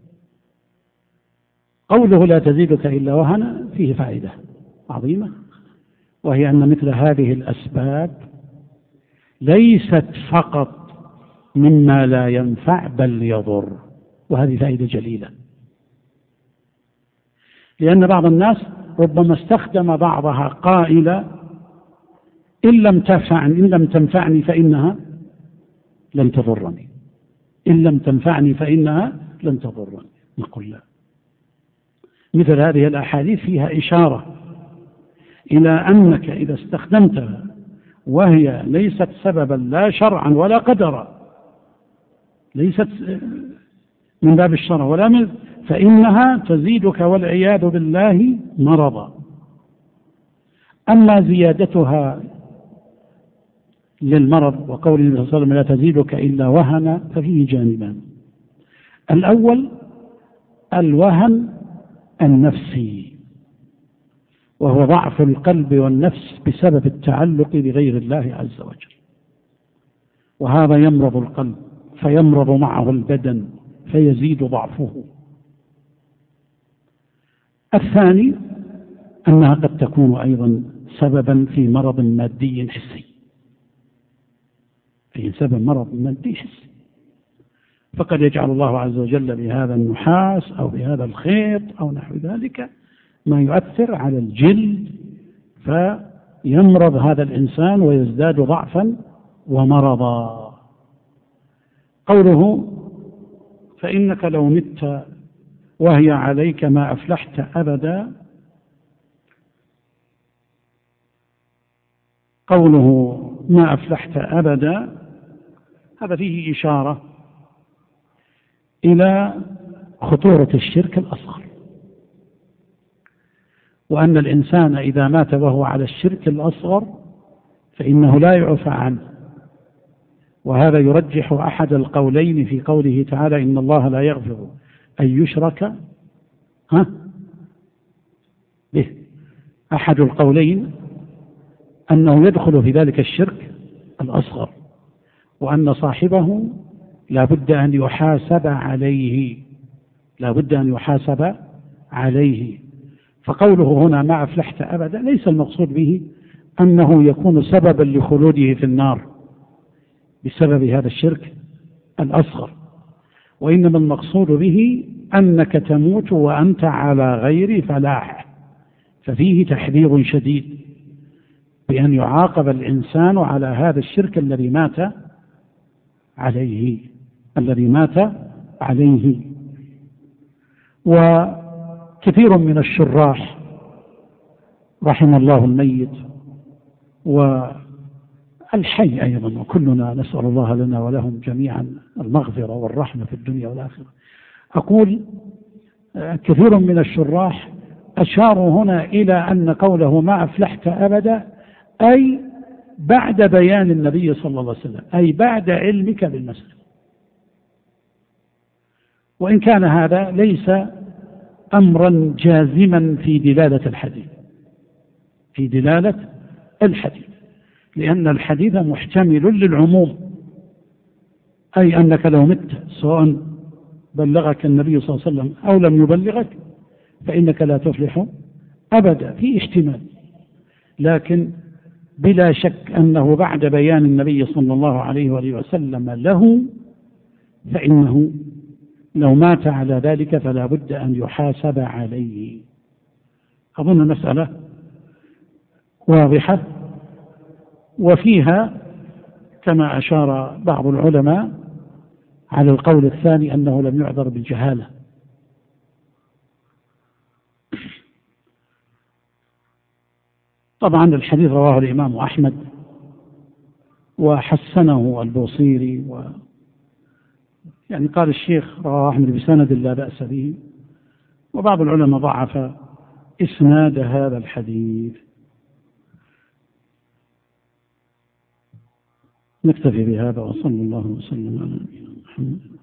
قوله لا تزيدك إلا وهنا فيه فائدة عظيمة، وهي أن مثل هذه الأسباب ليست فقط مما لا ينفع بل يضر، وهذه فائدة جليلة. لأن بعض الناس ربما استخدم بعضها قائلا: إن لم تنفعني فإنها لن تضرني. نقول لا، مثل هذه الأحاديث فيها إشارة إلى أنك إذا استخدمتها وهي ليست سببا لا شرعا ولا قدرا، ليست من باب الشرع ولا فإنها تزيدك والعياذ بالله مرضا. أما زيادتها للمرض وقول النبي صلى الله عليه وسلم لا تزيدك إلا وهنا، ففيه جانبان: الأول الوهن النفسي، وهو ضعف القلب والنفس بسبب التعلق بغير الله عز وجل، وهذا يمرض القلب فيمرض معه البدن فيزيد ضعفه. الثاني أنها قد تكون أيضا سببا في مرض مادي حسي، فقد يجعل الله عز وجل بهذا النحاس أو بهذا الخيط أو نحو ذلك ما يؤثر على الجلد، فيمرض هذا الإنسان ويزداد ضعفا ومرضا. قوله فإنك لو مت وهي عليك ما أفلحت أبدا، قوله ما أفلحت أبدا هذا فيه إشارة إلى خطورة الشرك الأصغر، وأن الإنسان إذا مات وهو على الشرك الأصغر فإنه لا يعفى عنه. وهذا يرجح أحد القولين في قوله تعالى إن الله لا يغفر أن يشرك به. أحد القولين أنه يدخل في ذلك الشرك الأصغر، وأن صاحبه لا بد أن يحاسب عليه، لا بد أن يحاسب عليه. فقوله هنا ما أفلحت أبدا ليس المقصود به أنه يكون سببا لخلوده في النار بسبب هذا الشرك الأصغر، وإنما المقصود به أنك تموت وأنت على غير فلاح. ففيه تحذير شديد بأن يعاقب الإنسان على هذا الشرك الذي مات عليه. وكثير من الشراح رحم الله الميت والحي أيضا، وكلنا نسأل الله لنا ولهم جميعا المغفرة والرحمة في الدنيا والآخرة، أقول كثير من الشراح أشاروا هنا إلى أن قوله ما أفلحت أبدا أي بعد بيان النبي صلى الله عليه وسلم، أي بعد علمك بالمسألة. وإن كان هذا ليس أمرا جازما في دلالة الحديث، لأن الحديث محتمل للعموم، أي أنك لو مت سواء بلغك النبي صلى الله عليه وسلم أو لم يبلغك فإنك لا تفلح أبدا، في احتمال. لكن بلا شك أنه بعد بيان النبي صلى الله عليه وآله وسلم له فإنه لو مات على ذلك فلا بد أن يحاسب عليه. أظن المسألة واضحة، وفيها كما أشار بعض العلماء على القول الثاني أنه لم يعذر بالجهالة. طبعا الحديث رواه الإمام أحمد وحسنه البوصيري، يعني قال الشيخ رواه أحمد بسند لا بأس به، وبعض العلماء ضعف إسناد هذا الحديث. نكتفي بهذا، وصلى الله وسلم على نبينا محمد.